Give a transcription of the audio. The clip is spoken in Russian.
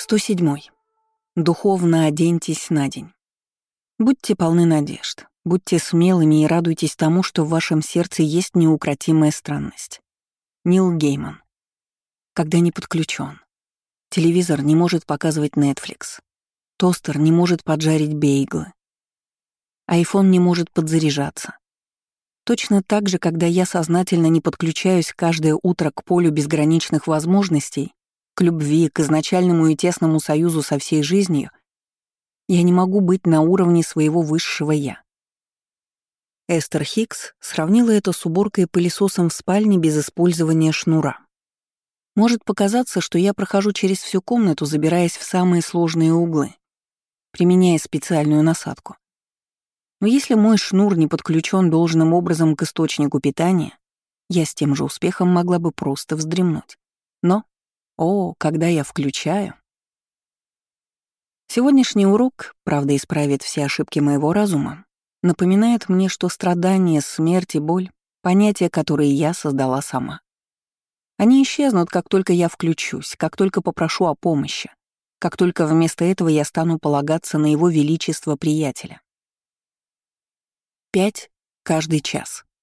107. Духовно оденьтесь на день. Будьте полны надежд, будьте смелыми и радуйтесь тому, что в вашем сердце есть неукротимая странность. Нил Гейман. Когда не подключен. Телевизор не может показывать Netflix. Тостер не может поджарить бейглы. Айфон не может подзаряжаться. Точно так же, когда я сознательно не подключаюсь каждое утро к полю безграничных возможностей, к любви, к изначальному и тесному союзу со всей жизнью, я не могу быть на уровне своего высшего «я». Эстер Хикс сравнила это с уборкой пылесосом в спальне без использования шнура. Может показаться, что я прохожу через всю комнату, забираясь в самые сложные углы, применяя специальную насадку. Но если мой шнур не подключен должным образом к источнику питания, я с тем же успехом могла бы просто вздремнуть. Но, когда я включаю... Сегодняшний урок, правда, исправит все ошибки моего разума, напоминает мне, что страдания, смерть и боль — понятия, которые я создала сама. Они исчезнут, как только я включусь, как только попрошу о помощи, как только вместо этого я стану полагаться на его величество приятеля. 5 каждый час.